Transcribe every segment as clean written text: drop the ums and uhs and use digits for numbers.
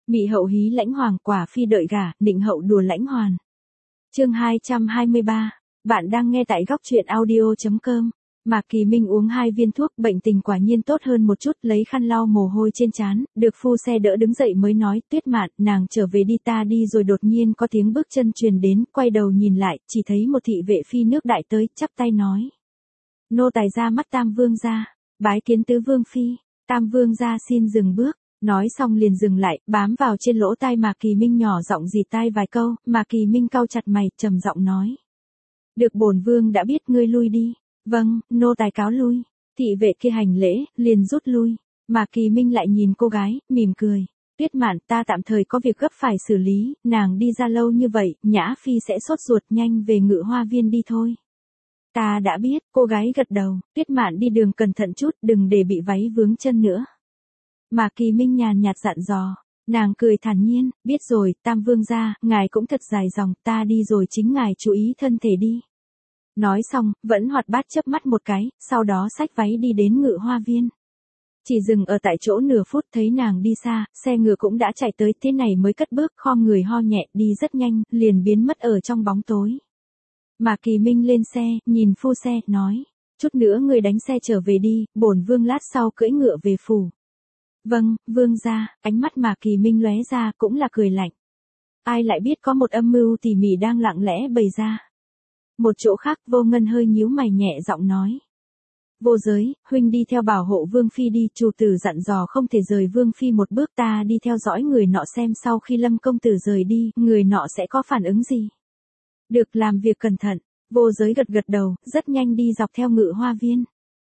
Mị hậu hí lãnh hoàng, quả phi đợi gả, định hậu đùa lãnh hoàn. Chương 223. Bạn đang nghe tại góc truyện audio.com. Mạc Kỳ Minh uống 2 viên thuốc, bệnh tình quả nhiên tốt hơn một chút, lấy khăn lau mồ hôi trên trán, được phu xe đỡ đứng dậy mới nói, Tuyết Mạn, nàng trở về đi, ta đi rồi. Đột nhiên có tiếng bước chân truyền đến, quay đầu nhìn lại, chỉ thấy một thị vệ phi nước đại tới, chắp tay nói. Nô tài ra mắt Tam Vương gia, bái kiến tứ Vương phi. Tam Vương gia xin dừng bước. Nói xong liền dừng lại, bám vào trên lỗ tai Mạc Kỳ Minh nhỏ giọng dì tai vài câu. Mạc Kỳ Minh cau chặt mày, trầm giọng nói. Được, bổn vương đã biết, ngươi lui đi. Vâng, nô tài cáo lui. Thị vệ kia hành lễ, liền rút lui. Mạc Kỳ Minh lại nhìn cô gái, mỉm cười. Tuyết Mạn, ta tạm thời có việc gấp phải xử lý, nàng đi ra lâu như vậy, Nhã Phi sẽ sốt ruột, nhanh về Ngự Hoa Viên đi thôi. Ta đã biết, cô gái gật đầu. Tuyết Mạn đi đường cẩn thận chút, đừng để bị váy vướng chân nữa. Mạc Kỳ Minh nhàn nhạt dặn dò. Nàng cười thản nhiên, biết rồi, Tam Vương gia, ngài cũng thật dài dòng, ta đi rồi, chính ngài chú ý thân thể đi. Nói xong, vẫn hoạt bát chớp mắt một cái, sau đó xách váy đi đến Ngự Hoa Viên. Chỉ dừng ở tại chỗ nửa phút, thấy nàng đi xa, xe ngựa cũng đã chạy tới, thế này mới cất bước, khom người ho nhẹ, đi rất nhanh, liền biến mất ở trong bóng tối. Mạc Kỳ Minh lên xe, nhìn phu xe, nói, chút nữa người đánh xe trở về đi, bổn vương lát sau cưỡi ngựa về phủ. Vâng, vương gia. Ánh mắt Mạc Kỳ Minh lóe ra, cũng là cười lạnh. Ai lại biết có một âm mưu tỉ mỉ đang lặng lẽ bày ra. Một chỗ khác, Vô Ngân hơi nhíu mày, nhẹ giọng nói. Vô Giới, huynh đi theo bảo hộ Vương Phi đi, chủ tử dặn dò không thể rời Vương Phi một bước, ta đi theo dõi người nọ xem sau khi Lâm công tử rời đi, người nọ sẽ có phản ứng gì. Được, làm việc cẩn thận. Vô Giới gật gật đầu, rất nhanh đi dọc theo Ngự Hoa Viên.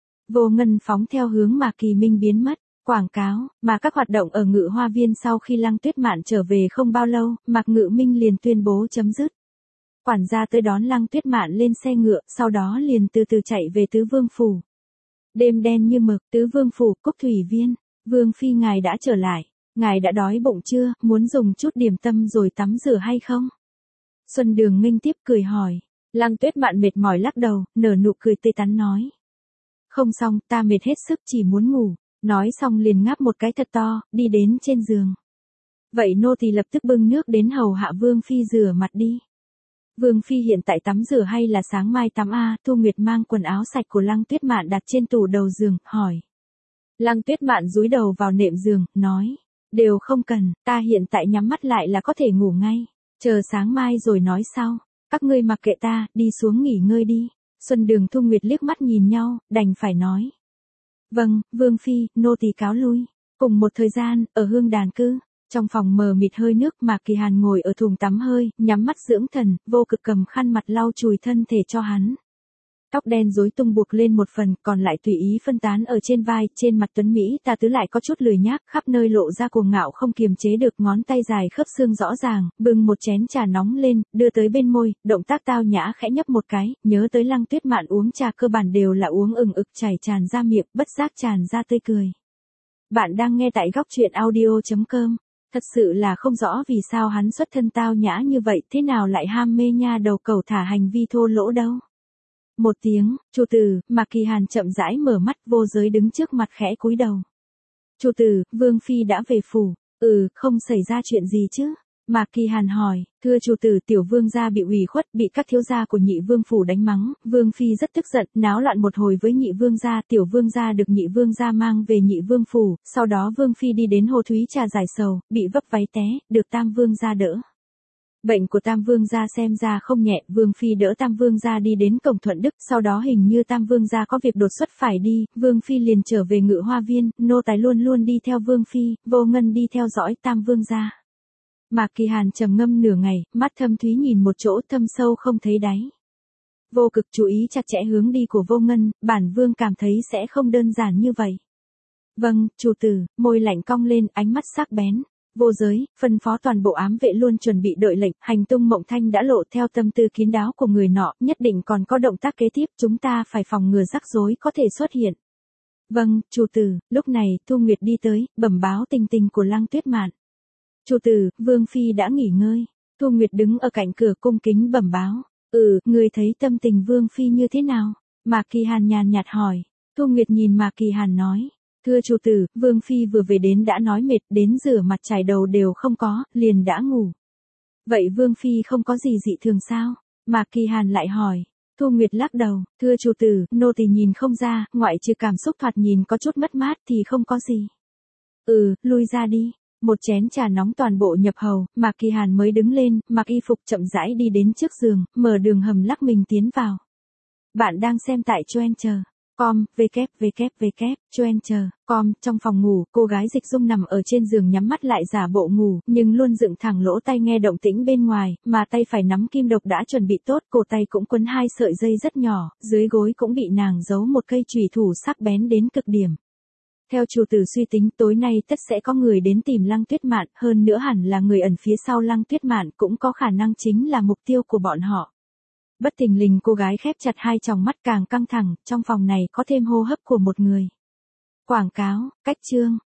Vô Ngân phóng theo hướng Mạc Kỳ Minh biến mất. Quảng cáo, mà các hoạt động ở Ngự Hoa Viên sau khi Lăng Tuyết Mạn trở về không bao lâu, Mạc Ngự Minh liền tuyên bố chấm dứt. Quản gia tới đón Lăng Tuyết Mạn lên xe ngựa, sau đó liền từ từ chạy về Tứ Vương phủ. Đêm đen như mực, Tứ Vương phủ, Cúc Thủy Viên. Vương phi ngài đã trở lại, ngài đã đói bụng chưa, muốn dùng chút điểm tâm rồi tắm rửa hay không? Xuân Đường nghênh tiếp cười hỏi. Lăng Tuyết Mạn mệt mỏi lắc đầu, nở nụ cười tươi tắn nói. Không xong, ta mệt hết sức, chỉ muốn ngủ. Nói xong liền ngáp một cái thật to, đi đến trên giường. Vậy nô tỳ lập tức bưng nước đến hầu hạ Vương phi rửa mặt đi. Vương phi hiện tại tắm rửa hay là sáng mai tắm a? Thu Nguyệt mang quần áo sạch của Lăng Tuyết Mạn đặt trên tủ đầu giường, hỏi. Lăng Tuyết Mạn dúi đầu vào nệm giường, nói. Đều không cần, ta hiện tại nhắm mắt lại là có thể ngủ ngay. Chờ sáng mai rồi nói sau. Các ngươi mặc kệ ta, đi xuống nghỉ ngơi đi. Xuân Đường Thu Nguyệt liếc mắt nhìn nhau, đành phải nói. Vâng, Vương phi, nô tỳ cáo lui. Cùng một thời gian, ở Hương Đàn Cư, trong phòng mờ mịt hơi nước, Mạc Kỳ Hàn ngồi ở thùng tắm hơi, nhắm mắt dưỡng thần, Vô Cực cầm khăn mặt lau chùi thân thể cho hắn. Tóc đen rối tung buộc lên một phần, còn lại tùy ý phân tán ở trên vai, trên mặt tuấn Mỹ ta tứ lại có chút lười nhác, khắp nơi lộ ra cuồng ngạo không kiềm chế được, ngón tay dài khớp xương rõ ràng, bưng một chén trà nóng lên, đưa tới bên môi, động tác tao nhã khẽ nhấp một cái, nhớ tới Lăng Tuyết Mạn uống trà cơ bản đều là uống ừng ực chảy tràn ra miệng, bất giác tràn ra tươi cười. Bạn đang nghe tại góc truyện audio.com. Thật sự là không rõ vì sao hắn xuất thân tao nhã như vậy, thế nào lại ham mê nha đầu cẩu thả hành vi thô lỗ đâu. Một tiếng, chủ tử, Mạc Kỳ Hàn chậm rãi mở mắt, Vô Giới đứng trước mặt khẽ cúi đầu. Chủ tử, Vương phi đã về phủ. Không xảy ra chuyện gì chứ? Mạc Kỳ Hàn hỏi. Thưa chủ tử, tiểu vương gia bị ủy khuất, bị các thiếu gia của nhị vương phủ đánh mắng, Vương phi rất tức giận, náo loạn một hồi với nhị vương gia, tiểu vương gia được nhị vương gia mang về nhị vương phủ, sau đó Vương phi đi đến hồ thúy trà giải sầu, bị vấp váy té, được Tam vương gia đỡ. Bệnh của Tam Vương gia xem ra không nhẹ, Vương phi đỡ Tam Vương gia đi đến cổng Thuận Đức, sau đó hình như Tam Vương gia có việc đột xuất phải đi, Vương phi liền trở về Ngự Hoa Viên, nô tài luôn luôn đi theo Vương phi, Vô Ngân đi theo dõi Tam Vương gia. Mạc Kỳ Hàn trầm ngâm nửa ngày, mắt thâm thúy nhìn một chỗ thâm sâu không thấy đáy. Vô Cực chú ý chặt chẽ hướng đi của Vô Ngân, bản vương cảm thấy sẽ không đơn giản như vậy. Vâng, chủ tử, môi lạnh cong lên, ánh mắt sắc bén. Vô Giới, phân phó toàn bộ ám vệ luôn chuẩn bị đợi lệnh, hành tung Mộng Thanh đã lộ theo tâm tư kín đáo của người nọ, nhất định còn có động tác kế tiếp, chúng ta phải phòng ngừa rắc rối có thể xuất hiện. Vâng, chủ tử. Lúc này, Thu Nguyệt đi tới, bẩm báo tình tình của Lăng Tuyết Mạn. Chủ tử, Vương phi đã nghỉ ngơi. Thu Nguyệt đứng ở cạnh cửa cung kính bẩm báo. Người thấy tâm tình Vương phi như thế nào? Mạc Kỳ Hàn nhàn nhạt hỏi. Thu Nguyệt nhìn Mạc Kỳ Hàn nói. Thưa chủ tử, Vương Phi vừa về đến đã nói mệt, đến rửa mặt chải đầu đều không có, liền đã ngủ. Vậy Vương Phi không có gì dị thường sao? Mạc Kỳ Hàn lại hỏi. Thu Nguyệt lắc đầu, thưa chủ tử, nô tỳ nhìn không ra, ngoại trừ cảm xúc thoạt nhìn có chút mất mát thì không có gì. Lui ra đi. Một chén trà nóng toàn bộ nhập hầu, Mạc Kỳ Hàn mới đứng lên, mặc y phục chậm rãi đi đến trước giường, mở đường hầm lắc mình tiến vào. Bạn đang xem tại Choencher.com, Choencher.com, trong phòng ngủ, cô gái Dịch Dung nằm ở trên giường nhắm mắt lại giả bộ ngủ, nhưng luôn dựng thẳng lỗ tai nghe động tĩnh bên ngoài, mà tay phải nắm kim độc đã chuẩn bị tốt, cổ tay cũng quấn 2 sợi dây rất nhỏ, dưới gối cũng bị nàng giấu một cây chùy thủ sắc bén đến cực điểm. Theo chủ tử suy tính, tối nay tất sẽ có người đến tìm Lăng Tuyết Mạn, hơn nữa hẳn là người ẩn phía sau Lăng Tuyết Mạn cũng có khả năng chính là mục tiêu của bọn họ. Bất thình lình cô gái khép chặt 2 tròng mắt càng căng thẳng, trong phòng này có thêm hô hấp của một người. Quảng cáo, cách chương.